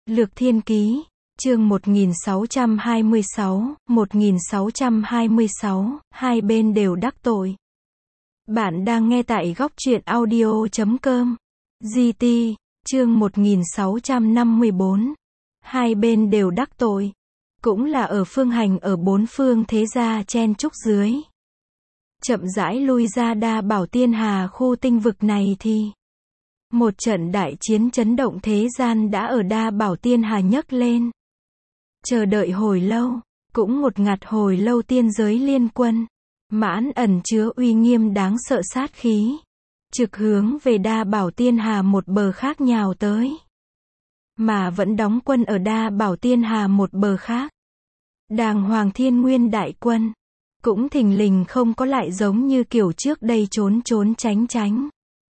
Lược Thiên Ký, chương 1626, hai bên đều đắc tội. Bạn đang nghe tại góc truyện audio.com. GT, chương 1654. Hai bên đều đắc tội. Cũng là ở Phương Hành ở bốn phương thế gia chen chúc dưới. Chậm rãi lui ra Đa Bảo Tiên Hà khu tinh vực này thì một trận đại chiến chấn động thế gian đã ở Đa Bảo Tiên Hà nhấc lên. Chờ đợi hồi lâu, cũng một ngặt hồi lâu tiên giới liên quân, mãn ẩn chứa uy nghiêm đáng sợ sát khí, trực hướng về Đa Bảo Tiên Hà một bờ khác nhào tới. Mà vẫn đóng quân ở Đa Bảo Tiên Hà một bờ khác. Đàng Hoàng Thiên Nguyên đại quân, cũng thình lình không có lại giống như kiểu trước đây trốn trốn tránh tránh.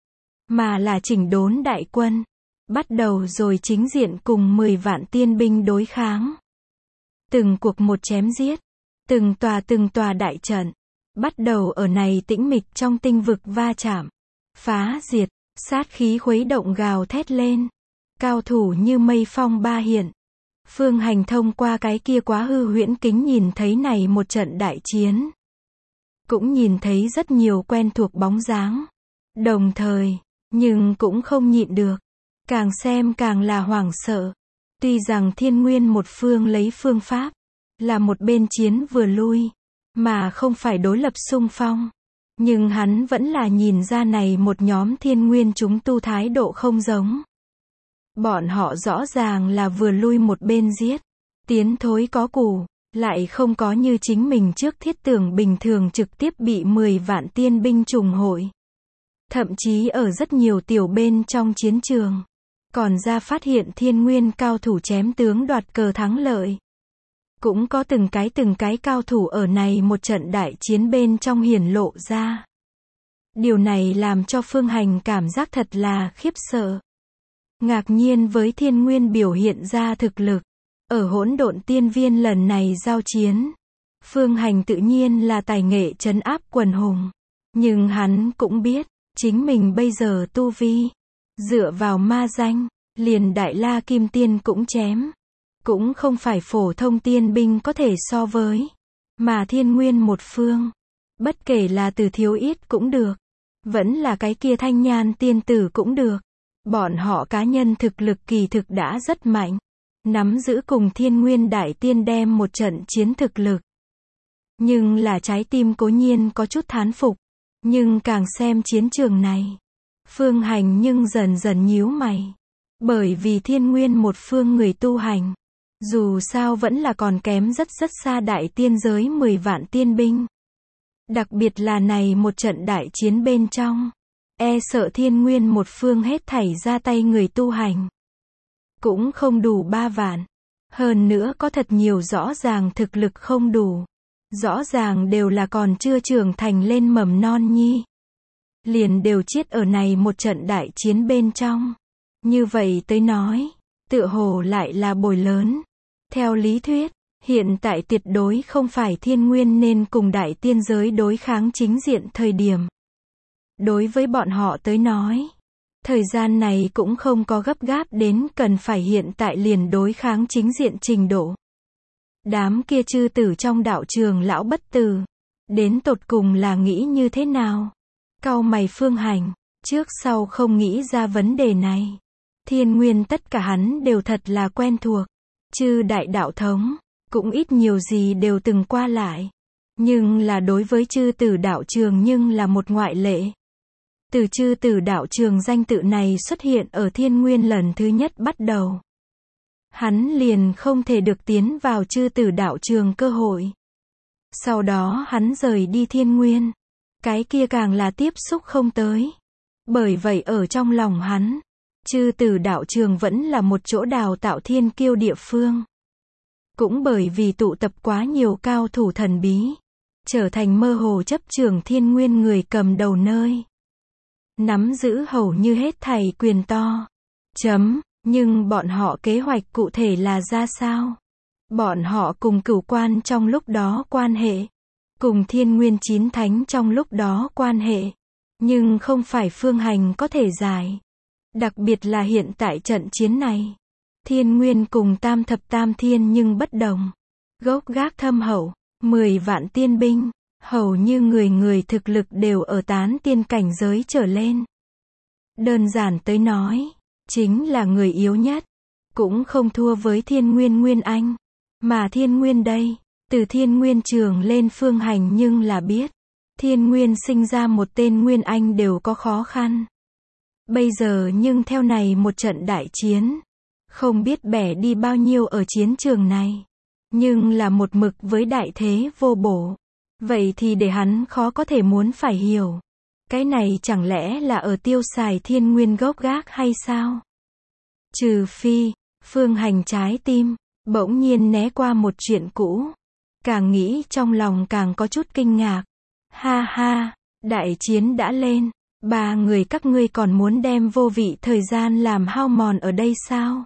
Mà là chỉnh đốn đại quân, bắt đầu rồi chính diện cùng 10 vạn tiên binh đối kháng. Từng cuộc một chém giết, từng tòa đại trận, bắt đầu ở này tĩnh mịch trong tinh vực va chạm, phá diệt, sát khí khuấy động gào thét lên. Cao thủ như mây phong ba hiện. Phương Hành thông qua cái kia quá hư huyễn kính nhìn thấy này một trận đại chiến. Cũng nhìn thấy rất nhiều quen thuộc bóng dáng. Đồng thời, nhưng cũng không nhịn được. Càng xem càng là hoảng sợ. Tuy rằng Thiên Nguyên một phương lấy phương pháp, là một bên chiến vừa lui, mà không phải đối lập xung phong. Nhưng hắn vẫn là nhìn ra này một nhóm Thiên Nguyên chúng tu thái độ không giống. Bọn họ rõ ràng là vừa lui một bên giết, tiến thối có củ, lại không có như chính mình trước thiết tưởng bình thường trực tiếp bị 10 vạn tiên binh trùng hội. Thậm chí ở rất nhiều tiểu bên trong chiến trường, còn ra phát hiện Thiên Nguyên cao thủ chém tướng đoạt cờ thắng lợi. Cũng có từng cái cao thủ ở này một trận đại chiến bên trong hiển lộ ra. Điều này làm cho Phương Hành cảm giác thật là khiếp sợ. Ngạc nhiên với Thiên Nguyên biểu hiện ra thực lực. Ở hỗn độn tiên viên lần này giao chiến, Phương Hành tự nhiên là tài nghệ trấn áp quần hùng. Nhưng hắn cũng biết, chính mình bây giờ tu vi, dựa vào ma danh, liền Đại La Kim Tiên cũng chém. Cũng không phải phổ thông tiên binh có thể so với. Mà Thiên Nguyên một phương, bất kể là từ thiếu ít cũng được, vẫn là cái kia Thanh Nhan tiên tử cũng được. Bọn họ cá nhân thực lực kỳ thực đã rất mạnh. Nắm giữ cùng Thiên Nguyên đại tiên đem một trận chiến thực lực. Nhưng là trái tim cố nhiên có chút thán phục. Nhưng càng xem chiến trường này, Phương Hành nhưng dần dần nhíu mày. Bởi vì Thiên Nguyên một phương người tu hành, dù sao vẫn là còn kém rất xa đại tiên giới 10 vạn tiên binh. Đặc biệt là này một trận đại chiến bên trong, e sợ Thiên Nguyên một phương hết thảy ra tay người tu hành cũng không đủ 3 vạn. Hơn nữa có thật nhiều rõ ràng thực lực không đủ. Rõ ràng đều là còn chưa trưởng thành lên mầm non nhi. Liền đều chết ở này một trận đại chiến bên trong. Như vậy tới nói, tựa hồ lại là bồi lớn. Theo lý thuyết, hiện tại tuyệt đối không phải Thiên Nguyên nên cùng đại tiên giới đối kháng chính diện thời điểm. Đối với bọn họ tới nói, thời gian này cũng không có gấp gáp đến cần phải hiện tại liền đối kháng chính diện trình độ. Đám kia chư tử trong đạo trường lão bất tử, đến tột cùng là nghĩ như thế nào? Cau mày Phương Hành, trước sau không nghĩ ra vấn đề này. Thiên Nguyên tất cả hắn đều thật là quen thuộc. Chư đại đạo thống, cũng ít nhiều gì đều từng qua lại. Nhưng là đối với chư tử đạo trường nhưng là một ngoại lệ. Từ chư tử đạo trường danh tự này xuất hiện ở Thiên Nguyên lần thứ nhất bắt đầu, hắn liền không thể được tiến vào chư tử đạo trường cơ hội. Sau đó hắn rời đi Thiên Nguyên, cái kia càng là tiếp xúc không tới. Bởi vậy ở trong lòng hắn, chư tử đạo trường vẫn là một chỗ đào tạo thiên kiêu địa phương. Cũng bởi vì tụ tập quá nhiều cao thủ thần bí, trở thành mơ hồ chấp trưởng Thiên Nguyên người cầm đầu nơi. Nắm giữ hầu như hết thảy quyền to. Nhưng bọn họ kế hoạch cụ thể là ra sao? Bọn họ cùng Cửu Quan trong lúc đó quan hệ, cùng Thiên Nguyên 9 thánh trong lúc đó quan hệ, nhưng không phải Phương Hành có thể giải. Đặc biệt là hiện tại trận chiến này, Thiên nguyên cùng tam thập tam thiên nhưng bất đồng. Gốc gác thâm hậu, 10 vạn tiên binh, hầu như người người thực lực đều ở tán tiên cảnh giới trở lên. Đơn giản tới nói, chính là người yếu nhất, cũng không thua với thiên nguyên Nguyên Anh. Mà thiên nguyên đây, từ thiên nguyên trường lên phương hành nhưng là biết, thiên nguyên sinh ra một tên Nguyên Anh đều có khó khăn. Bây giờ nhưng theo này một trận đại chiến, không biết bẻ đi bao nhiêu ở chiến trường này, nhưng là một mực với đại thế vô bổ. Vậy thì để hắn khó có thể muốn phải hiểu. Cái này chẳng lẽ là ở tiêu xài thiên nguyên gốc gác hay sao? Trừ phi, phương hành trái tim, bỗng nhiên né qua một chuyện cũ. Càng nghĩ trong lòng càng có chút kinh ngạc. Ha ha, đại chiến đã lên. 3 người các ngươi còn muốn đem vô vị thời gian làm hao mòn ở đây sao?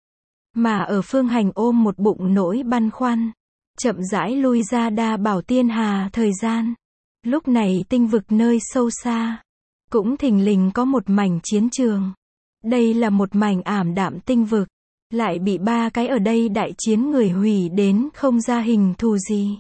Mà ở phương hành ôm một bụng nỗi băn khoăn, chậm rãi lui ra Đa Bảo Tiên Hà thời gian. Lúc này tinh vực nơi sâu xa, cũng thình lình có một mảnh chiến trường. Đây là một mảnh ảm đạm tinh vực, lại bị 3 cái ở đây đại chiến người hủy đến không ra hình thù gì.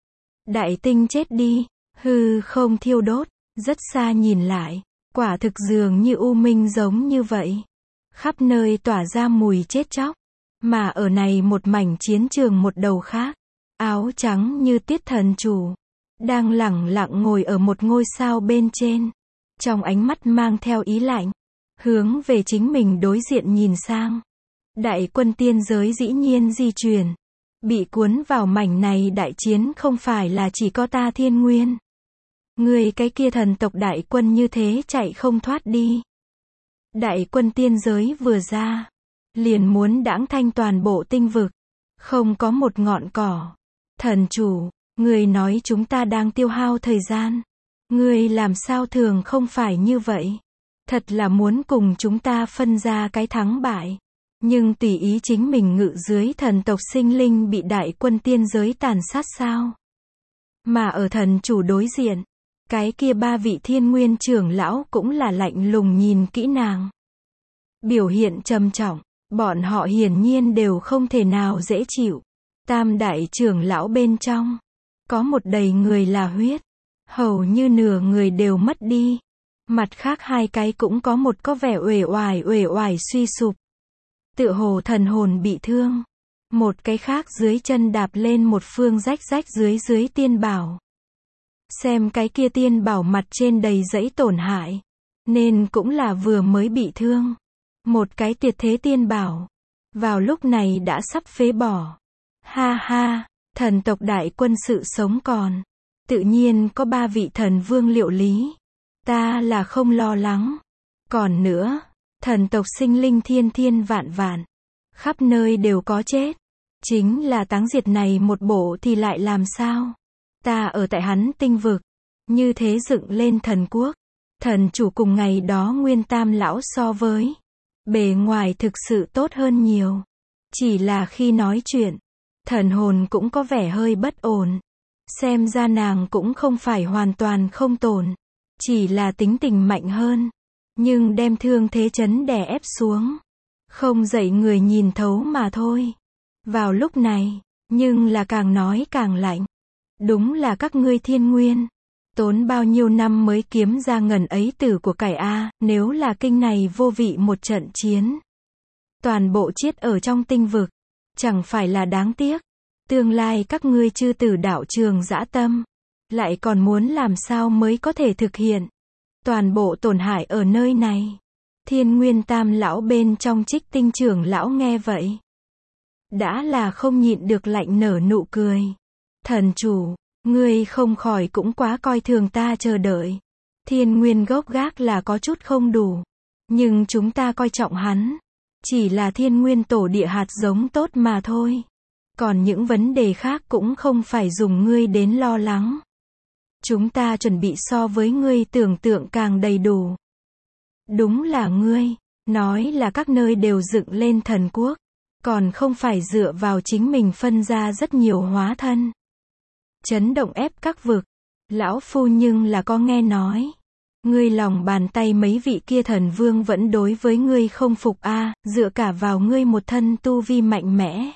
Đại tinh chết đi, hư không thiêu đốt, rất xa nhìn lại, quả thực dường như u minh giống như vậy. Khắp nơi tỏa ra mùi chết chóc, mà ở này một mảnh chiến trường một đầu khác, áo trắng như Tiết thần chủ, đang lẳng lặng ngồi ở một ngôi sao bên trên, trong ánh mắt mang theo ý lạnh, hướng về chính mình đối diện nhìn sang. Đại quân tiên giới dĩ nhiên di chuyển, bị cuốn vào mảnh này đại chiến không phải là chỉ có ta thiên nguyên. Người cái kia thần tộc đại quân như thế chạy không thoát đi. Đại quân tiên giới vừa ra, liền muốn đãng thanh toàn bộ tinh vực, không có một ngọn cỏ. Thần chủ, người nói chúng ta đang tiêu hao thời gian. Người làm sao thường không phải như vậy. Thật là muốn cùng chúng ta phân ra cái thắng bại. Nhưng tùy ý chính mình ngự dưới thần tộc sinh linh bị đại quân tiên giới tàn sát sao? Mà ở thần chủ đối diện, cái kia 3 vị thiên nguyên trưởng lão cũng là lạnh lùng nhìn kỹ nàng. Biểu hiện trầm trọng, bọn họ hiển nhiên đều không thể nào dễ chịu. Tam đại trưởng lão bên trong, có một đầy người là huyết, hầu như nửa người đều mất đi. Mặt khác 2 cái cũng có một có vẻ uể oải suy sụp. Tựa hồ thần hồn bị thương. Một cái khác dưới chân đạp lên một phương rách dưới tiên bảo. Xem cái kia tiên bảo mặt trên đầy dẫy tổn hại, nên cũng là vừa mới bị thương. Một cái tuyệt thế tiên bảo, vào lúc này đã sắp phế bỏ. Ha ha, thần tộc đại quân sự sống còn, tự nhiên có 3 vị thần vương liệu lý. Ta là không lo lắng. Còn nữa, thần tộc sinh linh thiên vạn, khắp nơi đều có chết. Chính là táng diệt này một bộ thì lại làm sao? Ta ở tại hắn tinh vực, như thế dựng lên thần quốc. Thần chủ cùng ngày đó Nguyên Tam lão so với bề ngoài thực sự tốt hơn nhiều. Chỉ là khi nói chuyện, thần hồn cũng có vẻ hơi bất ổn. Xem ra nàng cũng không phải hoàn toàn không tổn, chỉ là tính tình mạnh hơn, nhưng đem thương thế chấn đè ép xuống, không dậy người nhìn thấu mà thôi. Vào lúc này, nhưng là càng nói càng lạnh. Đúng là các ngươi thiên nguyên, tốn bao nhiêu năm mới kiếm ra ngần ấy tử của cải a, nếu là kinh này vô vị một trận chiến, toàn bộ chết ở trong tinh vực, chẳng phải là đáng tiếc. Tương lai các ngươi chư tử đạo trường dã tâm, lại còn muốn làm sao mới có thể thực hiện. Toàn bộ tổn hại ở nơi này. Thiên Nguyên Tam lão bên trong Trích Tinh trưởng lão nghe vậy, đã là không nhịn được lạnh nở nụ cười. Thần chủ, ngươi không khỏi cũng quá coi thường ta chờ đợi. Thiên Nguyên gốc gác là có chút không đủ, nhưng chúng ta coi trọng hắn, chỉ là Thiên Nguyên tổ địa hạt giống tốt mà thôi. Còn những vấn đề khác cũng không phải dùng ngươi đến lo lắng. Chúng ta chuẩn bị so với ngươi tưởng tượng càng đầy đủ. Đúng là ngươi, nói là các nơi đều dựng lên thần quốc, còn không phải dựa vào chính mình phân ra rất nhiều hóa thân. Chấn động ép các vực, lão phu nhưng là có nghe nói. Ngươi lòng bàn tay mấy vị kia thần vương vẫn đối với ngươi không phục a, dựa cả vào ngươi một thân tu vi mạnh mẽ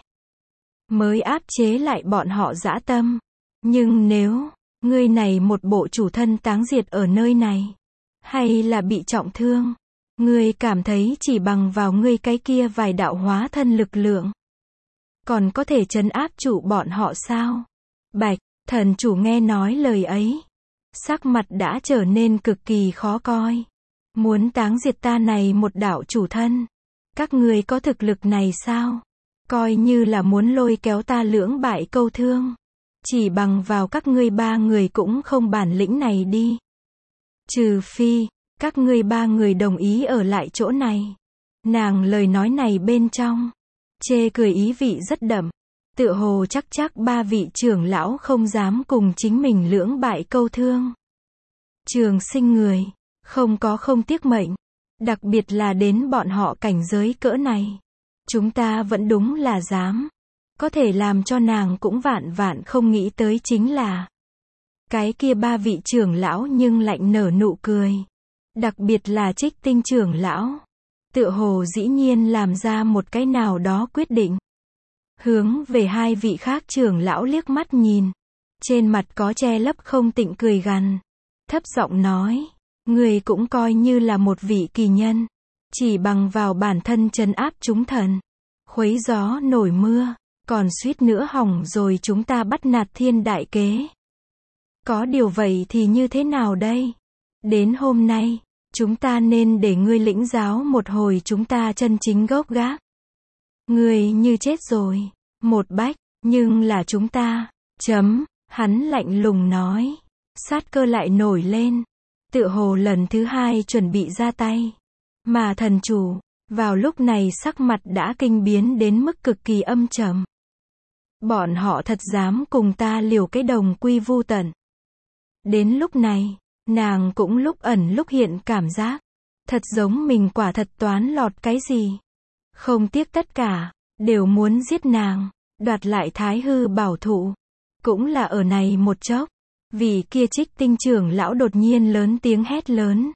mới áp chế lại bọn họ dã tâm. Nhưng nếu ngươi này một bộ chủ thân táng diệt ở nơi này, hay là bị trọng thương, ngươi cảm thấy chỉ bằng vào ngươi cái kia vài đạo hóa thân lực lượng, còn có thể trấn áp trụ bọn họ sao? Bạch, thần chủ nghe nói lời ấy, sắc mặt đã trở nên cực kỳ khó coi. Muốn táng diệt ta này một đạo chủ thân, các ngươi có thực lực này sao? Coi như là muốn lôi kéo ta lưỡng bại câu thương, chỉ bằng vào các ngươi ba người cũng không bản lĩnh này đi. Trừ phi các ngươi ba người đồng ý ở lại chỗ này. Nàng lời nói này bên trong chê cười ý vị rất đậm, tựa hồ chắc ba vị trưởng lão không dám cùng chính mình lưỡng bại câu thương. Trường sinh người, không tiếc mệnh, đặc biệt là đến bọn họ cảnh giới cỡ này. Chúng ta vẫn đúng là dám. Có thể làm cho nàng cũng vạn không nghĩ tới chính là cái kia ba vị trưởng lão nhưng lạnh nở nụ cười. Đặc biệt là Trích Tinh trưởng lão, tựa hồ dĩ nhiên làm ra một cái nào đó quyết định. Hướng về hai vị khác trưởng lão liếc mắt nhìn, trên mặt có che lấp không tịnh cười gằn, thấp giọng nói, người cũng coi như là một vị kỳ nhân, chỉ bằng vào bản thân trấn áp chúng thần, khuấy gió nổi mưa, còn suýt nữa hỏng rồi chúng ta bắt nạt thiên đại kế. Có điều vậy thì như thế nào đây? Đến hôm nay, chúng ta nên để ngươi lĩnh giáo một hồi chúng ta chân chính gốc gác. Ngươi như chết rồi, một bách, nhưng là chúng ta, hắn lạnh lùng nói, sát cơ lại nổi lên, tựa hồ lần thứ hai chuẩn bị ra tay. Mà thần chủ, vào lúc này sắc mặt đã kinh biến đến mức cực kỳ âm trầm. Bọn họ thật dám cùng ta liều cái đồng quy vu tận. Đến lúc này, nàng cũng lúc ẩn lúc hiện cảm giác, thật giống mình quả thật toán lọt cái gì. Không tiếc tất cả, đều muốn giết nàng, đoạt lại Thái Hư bảo thụ. Cũng là ở này một chốc, vì kia Trích Tinh trưởng lão đột nhiên lớn tiếng hét lớn.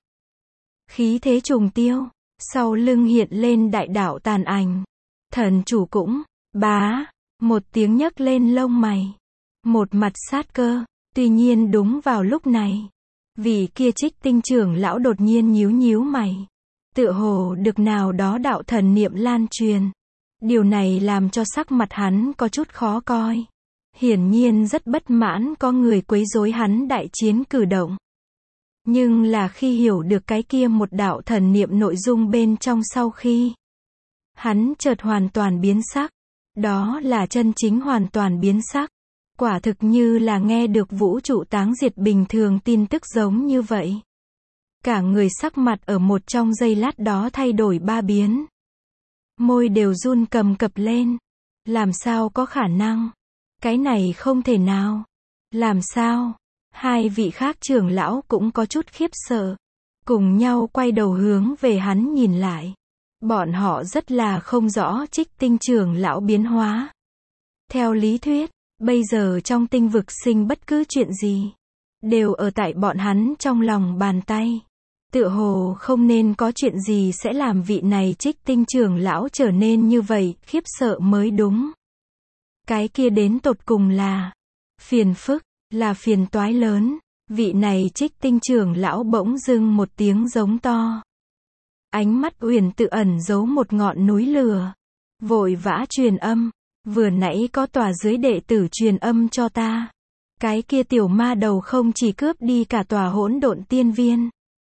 Khí thế trùng tiêu, sau lưng hiện lên đại đạo tàn ảnh. Thần chủ cũng, bá, một tiếng nhấc lên lông mày. Một mặt sát cơ, tuy nhiên đúng vào lúc này. Vì kia Trích Tinh trưởng lão đột nhiên nhíu mày. Tựa hồ được nào đó đạo thần niệm lan truyền. Điều này làm cho sắc mặt hắn có chút khó coi. Hiển nhiên rất bất mãn có người quấy rối hắn đại chiến cử động. Nhưng là khi hiểu được cái kia một đạo thần niệm nội dung bên trong sau khi, hắn chợt hoàn toàn biến sắc. Đó là chân chính hoàn toàn biến sắc. Quả thực như là nghe được vũ trụ táng diệt bình thường tin tức giống như vậy. Cả người sắc mặt ở một trong giây lát đó thay đổi ba biến. Môi đều run cầm cập lên. Làm sao có khả năng? Cái này không thể nào. Làm sao? Hai vị khác trưởng lão cũng có chút khiếp sợ. Cùng nhau quay đầu hướng về hắn nhìn lại. Bọn họ rất là không rõ Trích Tinh trưởng lão biến hóa. Theo lý thuyết, bây giờ trong tinh vực sinh bất cứ chuyện gì, đều ở tại bọn hắn trong lòng bàn tay. Tựa hồ không nên có chuyện gì sẽ làm vị này Trích Tinh trưởng lão trở nên như vậy, khiếp sợ mới đúng. Cái kia đến tột cùng là phiền phức, là phiền toái lớn. Vị này Trích Tinh trưởng lão bỗng dưng một tiếng giống to. Ánh mắt Uyển tự ẩn giấu một ngọn núi lửa. Vội vã truyền âm. Vừa nãy có tòa dưới đệ tử truyền âm cho ta. Cái kia tiểu ma đầu không chỉ cướp đi cả tòa hỗn độn tiên viên.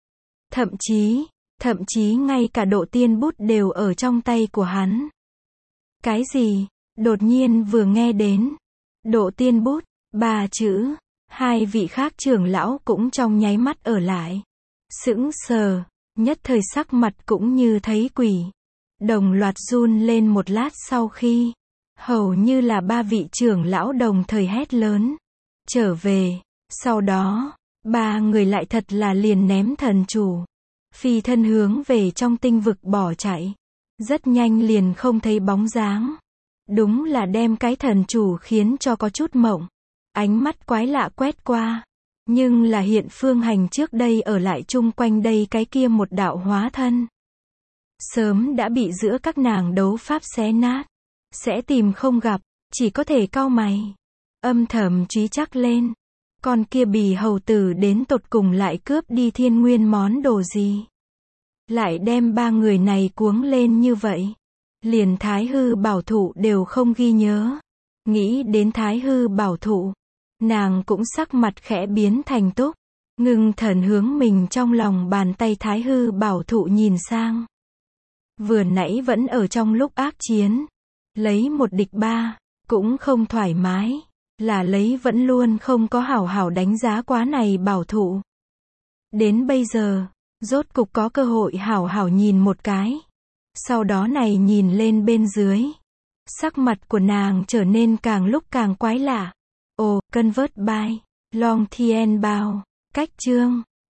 Thậm chí ngay cả độ tiên bút đều ở trong tay của hắn. Cái gì? Đột nhiên vừa nghe đến độ tiên bút, ba chữ, hai vị khác trưởng lão cũng trong nháy mắt ở lại. Sững sờ, nhất thời sắc mặt cũng như thấy quỷ. Đồng loạt run lên một lát sau khi, hầu như là ba vị trưởng lão đồng thời hét lớn. Trở về, sau đó, ba người lại thật là liền ném thần chủ. Phi thân hướng về trong tinh vực bỏ chạy. Rất nhanh liền không thấy bóng dáng. Đúng là đem cái thần chủ khiến cho có chút mộng. Ánh mắt quái lạ quét qua. Nhưng là hiện Phương Hành trước đây ở lại chung quanh đây cái kia một đạo hóa thân. Sớm đã bị giữa các nàng đấu pháp xé nát. Sẽ tìm không gặp, chỉ có thể cau mày. Âm thầm trí chắc lên. Con kia Bì hầu tử đến tột cùng lại cướp đi Thiên Nguyên món đồ gì. Lại đem ba người này cuống lên như vậy. Liền Thái Hư bảo thụ đều không ghi nhớ. Nghĩ đến Thái Hư bảo thụ. Nàng cũng sắc mặt khẽ biến thành túc. Ngưng thần hướng mình trong lòng bàn tay Thái Hư bảo thụ nhìn sang. Vừa nãy vẫn ở trong lúc ác chiến. Lấy một địch ba. Cũng không thoải mái. Là lấy vẫn luôn không có hảo hảo đánh giá quá này bảo thụ. Đến bây giờ. Rốt cục có cơ hội hảo hảo nhìn một cái. Sau đó này nhìn lên bên dưới. Sắc mặt của nàng trở nên càng lúc càng quái lạ. Ồ, convert by Long Thiên Bao. Cách chương